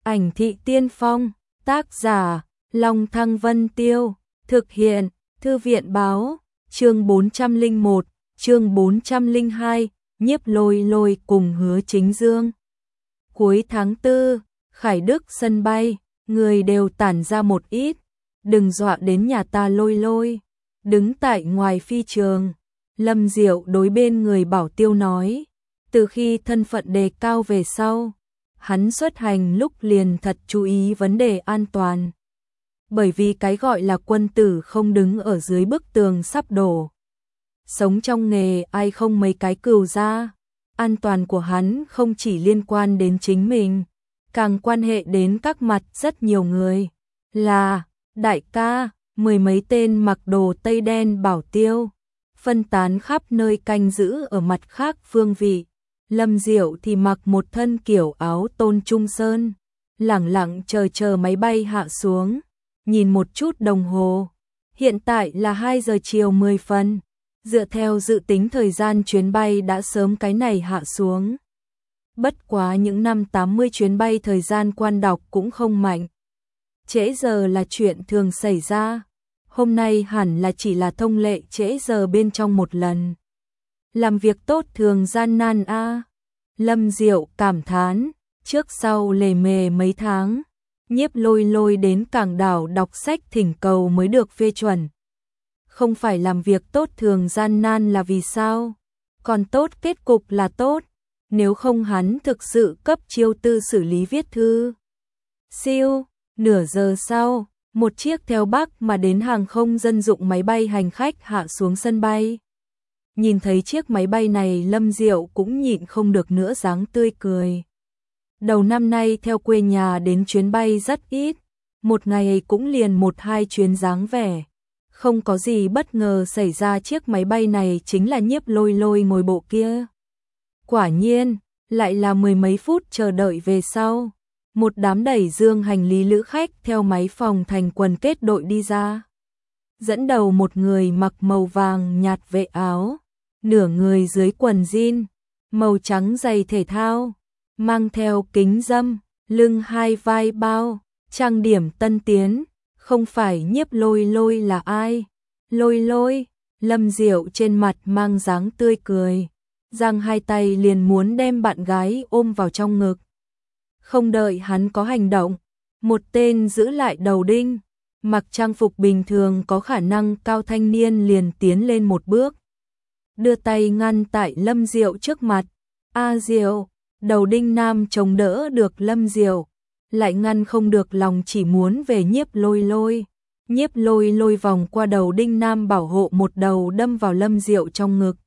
Ảnh thị tiên phong, tác giả, Long Thăng Vân Tiêu, thực hiện, Thư viện báo, chương 401, chương 402, Nhiếp Lôi Lôi cùng Hứa Chính Dương. Cuối tháng 4, Khải Đức sân bay, người đều tản ra một ít, đừng dọa đến nhà ta Lôi Lôi. Đứng tại ngoài phi trường, Lâm Diệu đối bên người bảo tiêu nói, từ khi thân phận đề cao về sau, hắn xuất hành lúc liền thật chú ý vấn đề an toàn. Bởi vì cái gọi là quân tử không đứng ở dưới bức tường sắp đổ. Sống trong nghề ai không mấy cái cừu ra, an toàn của hắn không chỉ liên quan đến chính mình, càng quan hệ đến các mặt rất nhiều người. Là, đại ca, mười mấy tên mặc đồ tây đen bảo tiêu, phân tán khắp nơi canh giữ ở mặt khác phương vị. Lâm Diệu thì mặc một thân kiểu áo tôn trung sơn, lẳng lặng chờ máy bay hạ xuống, nhìn một chút đồng hồ. Hiện tại là 2 giờ chiều 10 phân, dựa theo dự tính thời gian chuyến bay đã sớm cái này hạ xuống. Bất quá những năm 80 chuyến bay thời gian quan đọc cũng không mạnh. Trễ giờ là chuyện thường xảy ra, hôm nay hẳn là chỉ là thông lệ trễ giờ bên trong một lần. Làm việc tốt thường gian nan a. Lâm Diệu cảm thán, trước sau lề mề mấy tháng, Nhiếp Lôi Lôi đến Cảng Đảo đọc sách thỉnh cầu mới được phê chuẩn. Không phải làm việc tốt thường gian nan là vì sao? Còn tốt kết cục là tốt, nếu không hắn thực sự cấp chiêu tư xử lý viết thư. Siêu, nửa giờ sau, một chiếc theo Bắc mà đến hàng không dân dụng máy bay hành khách hạ xuống sân bay. Nhìn thấy chiếc máy bay này Lâm Diệu cũng nhịn không được nữa dáng tươi cười. Đầu năm nay theo quê nhà đến chuyến bay rất ít, một ngày cũng liền 1-2 chuyến dáng vẻ. Không có gì bất ngờ xảy ra chiếc máy bay này chính là Nhiếp Lôi Lôi ngồi bộ kia. Quả nhiên, lại là mười mấy phút chờ đợi về sau. Một đám đẩy dương hành lý lữ khách theo máy phòng thành quần kết đội đi ra. Dẫn đầu một người mặc màu vàng nhạt vệ áo, nửa người dưới quần jean, màu trắng giày thể thao, mang theo kính râm, lưng 2 vai bao, trang điểm tân tiến, không phải Nhiếp Lôi Lôi là ai? Lôi Lôi, Lâm Diệu trên mặt mang dáng tươi cười, giang hai tay liền muốn đem bạn gái ôm vào trong ngực. Không đợi hắn có hành động, một tên giữ lại đầu đinh, mặc trang phục bình thường có khả năng cao thanh niên liền tiến lên một bước, đưa tay ngăn tại Lâm Diệu trước mặt. A Diệu, đầu đinh nam chống đỡ được Lâm Diệu, lại ngăn không được lòng chỉ muốn về Nhiếp Lôi Lôi. Nhiếp Lôi Lôi vòng qua đầu đinh nam bảo hộ một đầu đâm vào Lâm Diệu trong ngực.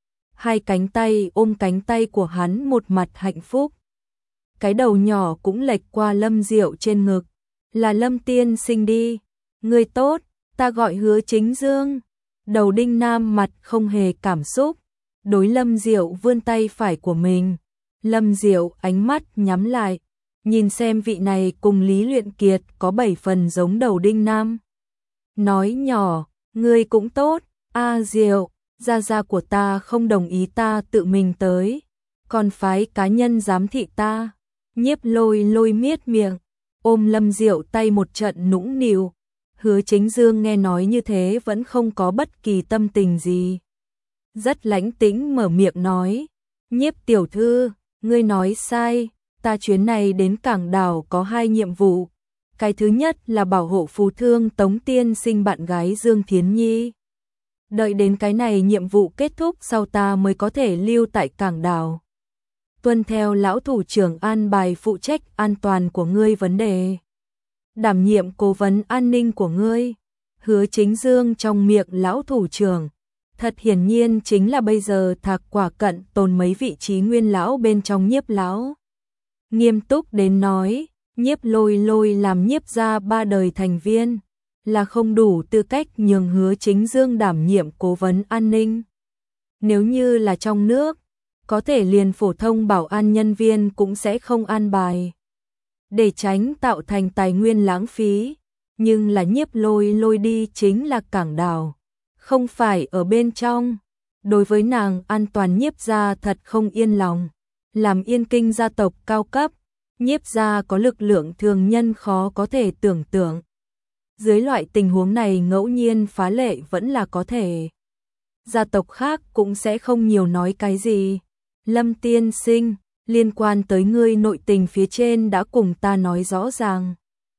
Hai cánh tay ôm cánh tay của hắn một mặt hạnh phúc. Cái đầu nhỏ cũng lệch qua Lâm Diệu trên ngực. Là Lâm tiên sinh đi. Người tốt, ta gọi Hứa Chính Dương. Đầu đinh nam mặt không hề cảm xúc, đối Lâm Diệu vươn tay phải của mình. Lâm Diệu ánh mắt nhắm lại, nhìn xem vị này cùng Lý Luyện Kiệt có 7 phần giống đầu đinh nam. Nói nhỏ, ngươi cũng tốt, A Diệu, gia gia của ta không đồng ý ta tự mình tới, còn phái cá nhân giám thị ta. Nhiếp Lôi Lôi miết miệng, ôm Lâm Diệu tay một trận nũng nịu. Hứa Chính Dương nghe nói như thế vẫn không có bất kỳ tâm tình gì. Rất lãnh tĩnh mở miệng nói, Nhiếp tiểu thư, ngươi nói sai, ta chuyến này đến Cảng Đảo có 2 nhiệm vụ. Cái thứ nhất là bảo hộ phù thương Tống tiên sinh bạn gái Dương Thiến Nhi. Đợi đến cái này nhiệm vụ kết thúc sau ta mới có thể lưu tại Cảng Đảo. Tuân theo lão thủ trưởng an bài phụ trách an toàn của ngươi vấn đề. Đảm nhiệm cố vấn an ninh của ngươi. Hứa Chính Dương trong miệng lão thủ trưởng, thật hiển nhiên chính là bây giờ Thạc Quả Cận tồn mấy vị trí nguyên lão bên trong Nhiếp lão. Nghiêm túc đến nói, Nhiếp Lôi Lôi làm Nhiếp gia 3 đời thành viên, là không đủ tư cách nhường Hứa Chính Dương đảm nhiệm cố vấn an ninh. Nếu như là trong nước, có thể liền phổ thông bảo an nhân viên cũng sẽ không an bài, để tránh tạo thành tài nguyên lãng phí. Nhưng là Nhiếp Lôi Lôi đi chính là Cảng Đảo, không phải ở bên trong. Đối với nàng an toàn Nhiếp gia thật không yên lòng. Làm Yên Kinh gia tộc cao cấp, Nhiếp gia có lực lượng thường nhân khó có thể tưởng tượng. Dưới loại tình huống này ngẫu nhiên phá lệ vẫn là có thể. Gia tộc khác cũng sẽ không nhiều nói cái gì. Lâm tiên sinh, liên quan tới ngươi nội tình phía trên đã cùng ta nói rõ ràng.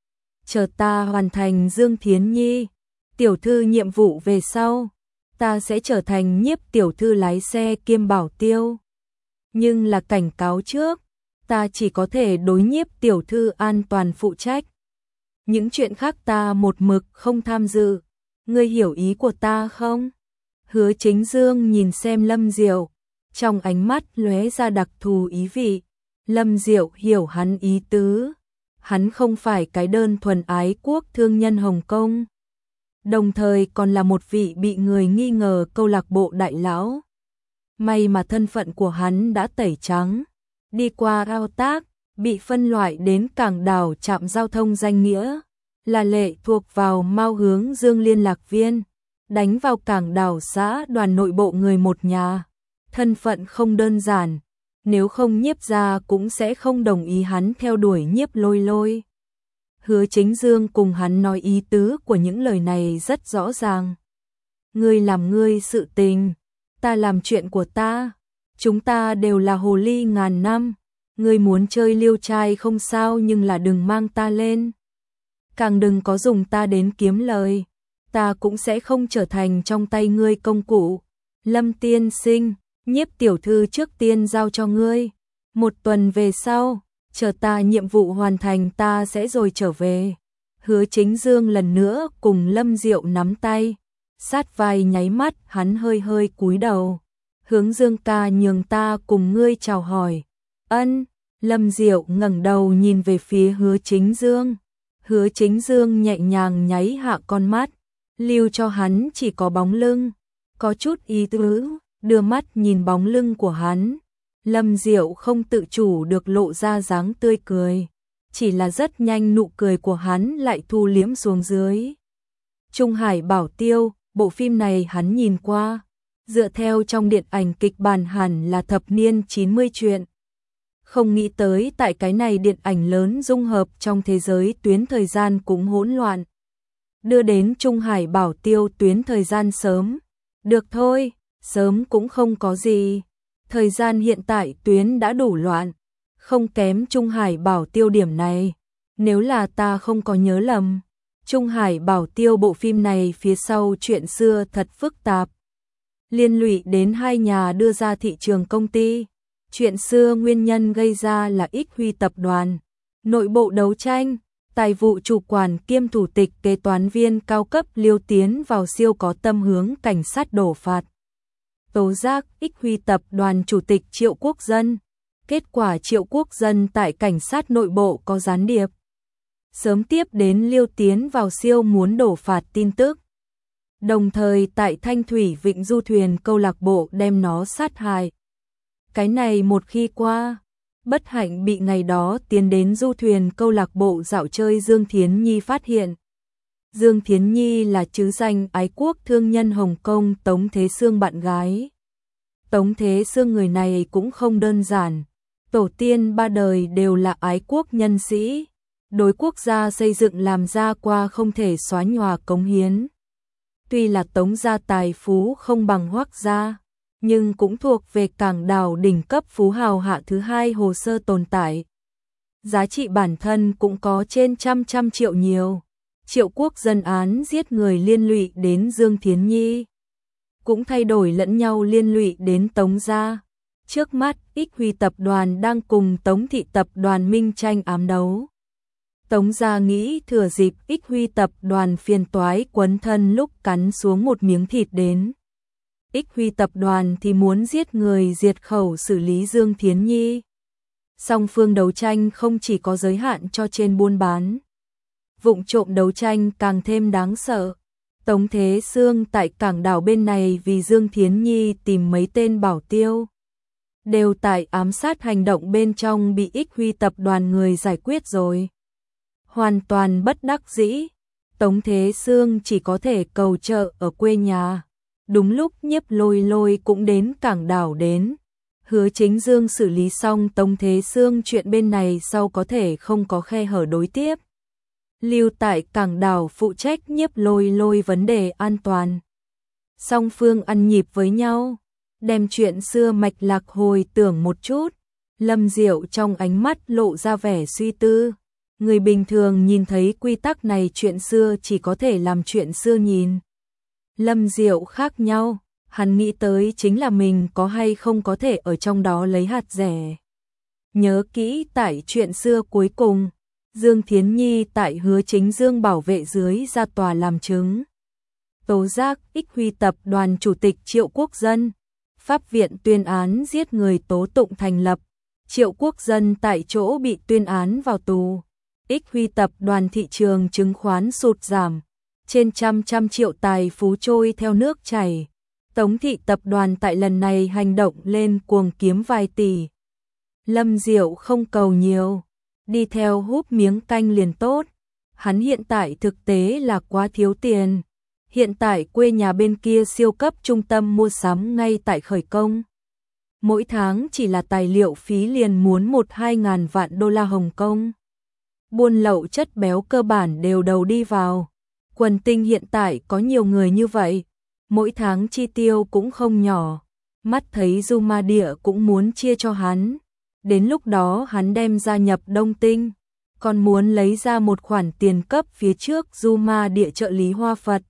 Chờ ta hoàn thành Dương Thiến Nhi, tiểu thư nhiệm vụ về sau, ta sẽ trở thành Nhiếp tiểu thư lái xe kiêm bảo tiêu. Nhưng là cảnh cáo trước, ta chỉ có thể đối Nhiếp tiểu thư an toàn phụ trách. Những chuyện khác ta một mực không tham dự, ngươi hiểu ý của ta không? Hứa Chính Dương nhìn xem Lâm Diệu, trong ánh mắt lóe ra đặc thù ý vị. Lâm Diệu hiểu hắn ý tứ, hắn không phải cái đơn thuần ái quốc thương nhân Hồng Kông, đồng thời còn là một vị bị người nghi ngờ câu lạc bộ đại lão. May mà thân phận của hắn đã tẩy trắng, đi qua thao tác, bị phân loại đến cảng đảo trạm giao thông danh nghĩa, là lệ thuộc vào Mao Hướng Dương liên lạc viên, đánh vào cảng đảo xã đoàn nội bộ người một nhà. Thân phận không đơn giản, nếu không Nhiếp gia cũng sẽ không đồng ý hắn theo đuổi Nhiếp Lôi Lôi. Hứa Chính Dương cùng hắn nói ý tứ của những lời này rất rõ ràng. Ngươi làm ngươi sự tình, ta làm chuyện của ta, chúng ta đều là hồ ly ngàn năm, ngươi muốn chơi liêu trai không sao nhưng là đừng mang ta lên. Càng đừng có dùng ta đến kiếm lời, ta cũng sẽ không trở thành trong tay ngươi công cụ. Lâm tiên sinh, Nhiếp tiểu thư trước tiên giao cho ngươi, 1 tuần về sau, chờ ta nhiệm vụ hoàn thành ta sẽ rồi trở về. Hứa Chính Dương lần nữa cùng Lâm Diệu nắm tay, sát vai nháy mắt hắn hơi hơi cúi đầu. Hướng Dương ca nhường ta cùng ngươi chào hỏi. Ân, Lâm Diệu ngẩng đầu nhìn về phía Hứa Chính Dương. Hứa Chính Dương nhẹ nhàng nháy hạ con mắt, lưu cho hắn chỉ có bóng lưng, có chút ý tứ, đưa mắt nhìn bóng lưng của hắn. Lâm Diệu không tự chủ được lộ ra dáng tươi cười, chỉ là rất nhanh nụ cười của hắn lại thu liễm xuống dưới. Trung Hải Bảo Tiêu, bộ phim này hắn nhìn qua, dựa theo trong điện ảnh kịch bản hẳn là thập niên 90 chuyện. Không nghĩ tới tại cái này điện ảnh lớn dung hợp trong thế giới tuyến thời gian cũng hỗn loạn. Đưa đến Trung Hải Bảo Tiêu tuyến thời gian sớm. Được thôi, sớm cũng không có gì. Thời gian hiện tại tuyến đã đủ loạn, không kém Trung Hải Bảo Tiêu điểm này. Nếu là ta không có nhớ lầm, Trung Hải Bảo Tiêu bộ phim này phía sau chuyện xưa thật phức tạp. Liên lụy đến 2 nhà đưa ra thị trường công ty. Chuyện xưa nguyên nhân gây ra là Ích Huy tập đoàn, nội bộ đấu tranh, tài vụ chủ quản kiêm thủ tịch kế toán viên cao cấp Liêu tiến vào siêu có tâm hướng cảnh sát đổ phạt. Tố giác Ích Huy tập đoàn chủ tịch Triệu Quốc Dân, kết quả Triệu Quốc Dân tại cảnh sát nội bộ có gián điệp. Sớm tiếp đến Liêu tiến vào siêu muốn đổ phạt tin tức. Đồng thời tại Thanh Thủy Vịnh du thuyền câu lạc bộ đem nó sát hại. Cái này một khi qua, bất hạnh bị ngày đó tiến đến du thuyền câu lạc bộ dạo chơi Dương Thiến Nhi phát hiện. Dương Thiến Nhi là trứ danh ái quốc thương nhân Hồng Kông Tống Thế Sương bạn gái. Tống Thế Sương người này cũng không đơn giản, tổ tiên 3 đời đều là ái quốc nhân sĩ, đối quốc gia xây dựng làm ra qua không thể xóa nhòa cống hiến. Tuy là Tống gia tài phú không bằng Hoắc gia, nhưng cũng thuộc về cảng đảo đỉnh cấp phú hào hạ thứ 2 hồ sơ tồn tại. Giá trị bản thân cũng có trên trăm triệu nhiều. Triệu Quốc Dân án giết người liên lụy đến Dương Thiến Nhi, cũng thay đổi lẫn nhau liên lụy đến Tống gia. Trước mắt, Ích Huy tập đoàn đang cùng Tống thị tập đoàn minh tranh ám đấu. Tống gia nghĩ thừa dịp Ích Huy tập đoàn phiền toái quấn thân lúc cắn xuống một miếng thịt đến. Ích Huy tập đoàn thì muốn giết người diệt khẩu xử lý Dương Thiến Nhi. Song phương đấu tranh không chỉ có giới hạn cho trên buôn bán. Vụng trộm đấu tranh càng thêm đáng sợ. Tống Thế Sương tại cảng đảo bên này vì Dương Thiến Nhi tìm mấy tên bảo tiêu. Đều tại ám sát hành động bên trong bị Ích Huy tập đoàn người giải quyết rồi. Hoàn toàn bất đắc dĩ, Tống Thế Sương chỉ có thể cầu trợ ở quê nhà. Đúng lúc Nhiếp Lôi Lôi cũng đến cảng đảo đến. Hứa Chính Dương xử lý xong Tống Thế Sương chuyện bên này sau có thể không có khe hở đối tiếp. Lưu tại cảng đảo phụ trách Nhiếp Lôi Lôi vấn đề an toàn. Song phương ăn nhịp với nhau, đem chuyện xưa mạch lạc hồi tưởng một chút. Lâm Diệu trong ánh mắt lộ ra vẻ suy tư. Người bình thường nhìn thấy quy tắc này chuyện xưa chỉ có thể làm chuyện xưa nhìn. Lâm Diệu khác nhau, hắn nghĩ tới chính là mình có hay không có thể ở trong đó lấy hạt rẻ. Nhớ kỹ tại chuyện xưa cuối cùng, Dương Thiến Nhi tại Hứa Chính Dương bảo vệ dưới ra tòa làm chứng. Tố giác Ích Huy tập đoàn chủ tịch Triệu Quốc Dân. Pháp viện tuyên án giết người tố tụng thành lập. Triệu Quốc Dân tại chỗ bị tuyên án vào tù. Ích Huy tập đoàn thị trường chứng khoán sụt giảm. Trên trăm triệu tài phú trôi theo nước chảy. Tống thị tập đoàn tại lần này hành động lên cuồng kiếm vài tỷ. Lâm Diệu không cầu nhiều, đi theo húp miếng canh liền tốt. Hắn hiện tại thực tế là quá thiếu tiền. Hiện tại quê nhà bên kia siêu cấp trung tâm mua sắm ngay tại khởi công. Mỗi tháng chỉ là tài liệu phí liền muốn 1-2 ngàn vạn đô la Hồng Kông. Buôn lậu chất béo cơ bản đều đầu đi vào. Quần tinh hiện tại có nhiều người như vậy, mỗi tháng chi tiêu cũng không nhỏ. Mắt thấy Du Ma Địa cũng muốn chia cho hắn. Đến lúc đó hắn đem gia nhập Đông Tinh, còn muốn lấy ra một khoản tiền cấp phía trước Du Ma Địa trợ lý Hoa Phật,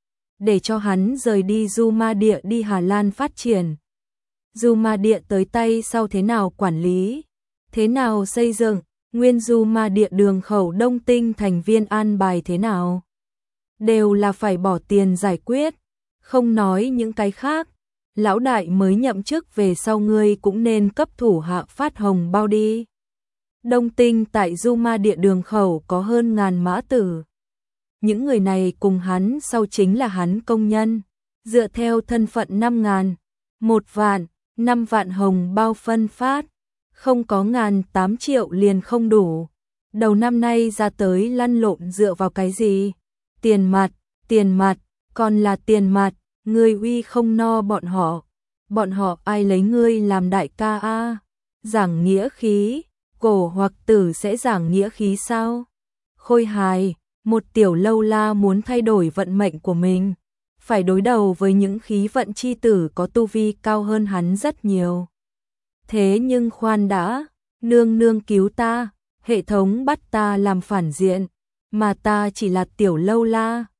để cho hắn rời đi Du Ma Địa đi Hà Lan phát triển. Du Ma Địa tới tay sau thế nào quản lý, thế nào xây dựng, nguyên Du Ma Địa đường khẩu Đông Tinh thành viên an bài thế nào, đều là phải bỏ tiền giải quyết. Không nói những cái khác, lão đại mới nhậm chức về sau ngươi cũng nên cấp thủ hạ phát hồng bao đi. Đông Tinh tại Du Ma Địa đường khẩu có hơn ngàn mã tử. Những người này cùng hắn sau chính là hắn công nhân, dựa theo thân phận 5 ngàn, 1 vạn, 5 vạn hồng bao phân phát, không có 1.800 triệu liền không đủ. Đầu năm nay ra tới lăn lộn dựa vào cái gì? Tiền mặt, còn là tiền mặt, ngươi uy không no bọn họ ai lấy ngươi làm đại ca a? Giảng nghĩa khí, cổ hoặc tử sẽ giảng nghĩa khí sao? Khôi hài, một tiểu lâu la muốn thay đổi vận mệnh của mình, phải đối đầu với những khí vận chi tử có tu vi cao hơn hắn rất nhiều. Thế nhưng khoan đã, nương nương cứu ta, hệ thống bắt ta làm phản diện, mà ta chỉ là tiểu lâu la,